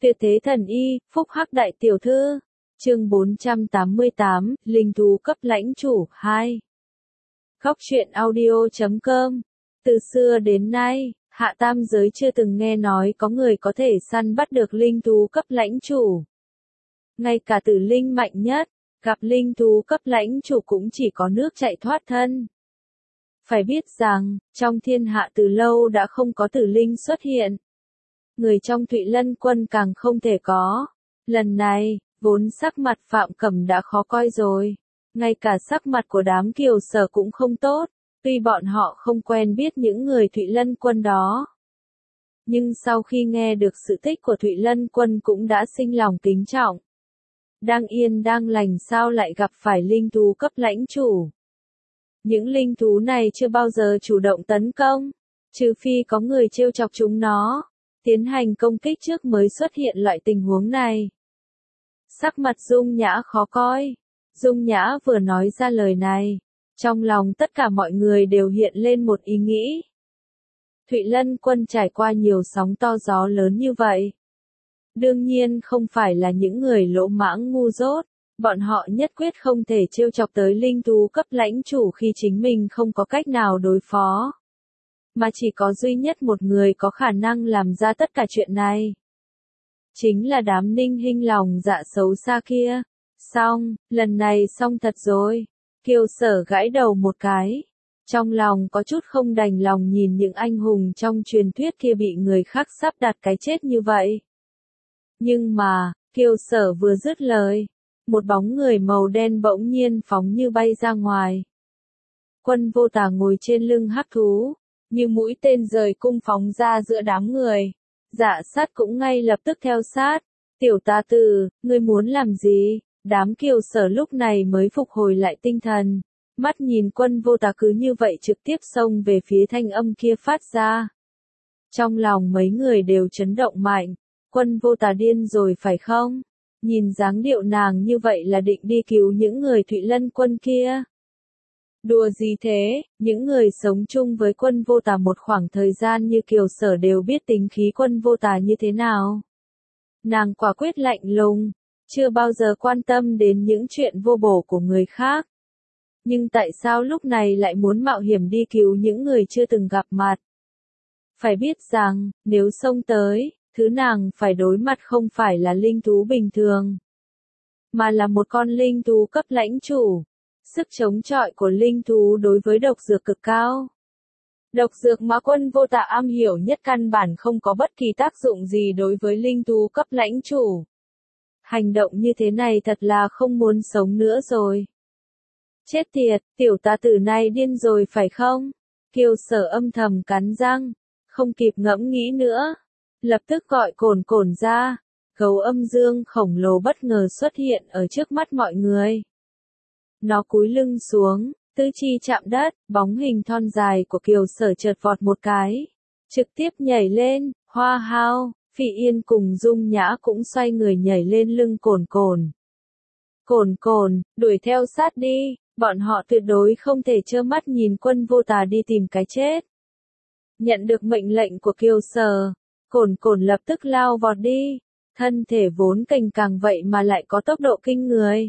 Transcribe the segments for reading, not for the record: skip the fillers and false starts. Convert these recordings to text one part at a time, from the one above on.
Tuyệt thế thần y, phúc hắc đại tiểu thư. Chương 488, linh thú cấp lãnh chủ 2. Góc truyện audio.com. Từ xưa đến nay, hạ tam giới chưa từng nghe nói có người có thể săn bắt được linh thú cấp lãnh chủ. Ngay cả tử linh mạnh nhất, gặp linh thú cấp lãnh chủ cũng chỉ có nước chạy thoát thân. Phải biết rằng, trong thiên hạ từ lâu đã không có tử linh xuất hiện. Người trong Thụy Lân quân càng không thể có. Lần này, vốn sắc mặt Phạm Cẩm đã khó coi rồi. Ngay cả sắc mặt của đám Kiều Sở cũng không tốt, tuy bọn họ không quen biết những người Thụy Lân quân đó. Nhưng sau khi nghe được sự tích của Thụy Lân quân cũng đã sinh lòng kính trọng. Đang yên đang lành sao lại gặp phải linh thú cấp lãnh chủ. Những linh thú này chưa bao giờ chủ động tấn công, trừ phi có người trêu chọc chúng nó, tiến hành công kích trước mới xuất hiện loại tình huống này. Sắc mặt Dung Nhã khó coi. Dung Nhã vừa nói ra lời này, trong lòng tất cả mọi người đều hiện lên một ý nghĩ. Thụy Lân quân trải qua nhiều sóng to gió lớn như vậy. Đương nhiên không phải là những người lỗ mãng ngu dốt, bọn họ nhất quyết không thể trêu chọc tới linh thú cấp lãnh chủ khi chính mình không có cách nào đối phó. Mà chỉ có duy nhất một người có khả năng làm ra tất cả chuyện này. Chính là đám Ninh Hinh lòng dạ xấu xa kia. Xong, lần này xong thật rồi. Kiều Sở gãi đầu một cái. Trong lòng có chút không đành lòng nhìn những anh hùng trong truyền thuyết kia bị người khác sắp đặt cái chết như vậy. Nhưng mà, Kiều Sở vừa dứt lời, một bóng người màu đen bỗng nhiên phóng như bay ra ngoài. Quân Vô Tà ngồi trên lưng hắc thú, như mũi tên rời cung phóng ra giữa đám người. Dạ Sát cũng ngay lập tức theo sát. Tiểu tà tử, ngươi muốn làm gì? Đám Kiều Sở lúc này mới phục hồi lại tinh thần. Mắt nhìn Quân Vô Tà cứ như vậy trực tiếp xông về phía thanh âm kia phát ra. Trong lòng mấy người đều chấn động mạnh. Quân Vô Tà điên rồi phải không? Nhìn dáng điệu nàng như vậy là định đi cứu những người Thụy Lân quân kia. Đùa gì thế, những người sống chung với Quân Vô Tà một khoảng thời gian như Kiều Sở đều biết tính khí Quân Vô Tà như thế nào. Nàng quả quyết lạnh lùng, chưa bao giờ quan tâm đến những chuyện vô bổ của người khác. Nhưng tại sao lúc này lại muốn mạo hiểm đi cứu những người chưa từng gặp mặt? Phải biết rằng, nếu xông tới, thứ nàng phải đối mặt không phải là linh thú bình thường, mà là một con linh thú cấp lãnh chủ. Sức chống chọi của linh thú đối với độc dược cực cao. Độc dược mà Quân Vô Tà am hiểu nhất căn bản không có bất kỳ tác dụng gì đối với linh thú cấp lãnh chủ. Hành động như thế này thật là không muốn sống nữa rồi. Chết tiệt, tiểu tà tử này điên rồi phải không? Kiều Sở âm thầm cắn răng, không kịp ngẫm nghĩ nữa. Lập tức gọi Cồn Cồn ra. Gấu âm dương khổng lồ bất ngờ xuất hiện ở trước mắt mọi người. Nó cúi lưng xuống, tứ chi chạm đất, bóng hình thon dài của Kiều Sở chợt vọt một cái. Trực tiếp nhảy lên, Hoa Hao, Phỉ Yên cùng Dung Nhã cũng xoay người nhảy lên lưng Cồn Cồn. Cồn Cồn, đuổi theo sát đi, bọn họ tuyệt đối không thể trơ mắt nhìn Quân Vô Tà đi tìm cái chết. Nhận được mệnh lệnh của Kiều Sở, Cồn Cồn lập tức lao vọt đi, thân thể vốn cành càng vậy mà lại có tốc độ kinh người.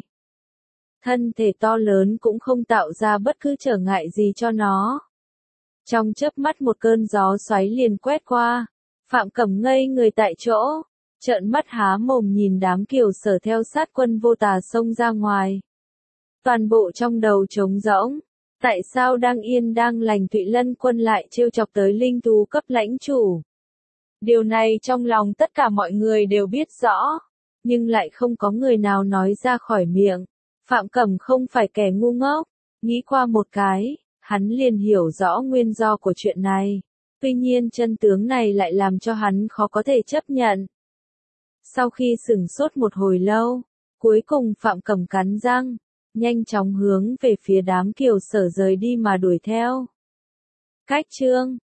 Thân thể to lớn cũng không tạo ra bất cứ trở ngại gì cho nó. Trong chớp mắt một cơn gió xoáy liền quét qua, Phạm Cẩm ngây người tại chỗ, trợn mắt há mồm nhìn đám Kiều Sở theo sát Quân Vô Tà xông ra ngoài. Toàn bộ trong đầu trống rỗng, tại sao đang yên đang lành Thụy Lân quân lại trêu chọc tới linh thú cấp lãnh chủ? Điều này trong lòng tất cả mọi người đều biết rõ, nhưng lại không có người nào nói ra khỏi miệng. Phạm Cẩm không phải kẻ ngu ngốc, nghĩ qua một cái, hắn liền hiểu rõ nguyên do của chuyện này. Tuy nhiên chân tướng này lại làm cho hắn khó có thể chấp nhận. Sau khi sửng sốt một hồi lâu, cuối cùng Phạm Cẩm cắn răng, nhanh chóng hướng về phía đám Kiều Sở rời đi mà đuổi theo. Cách chương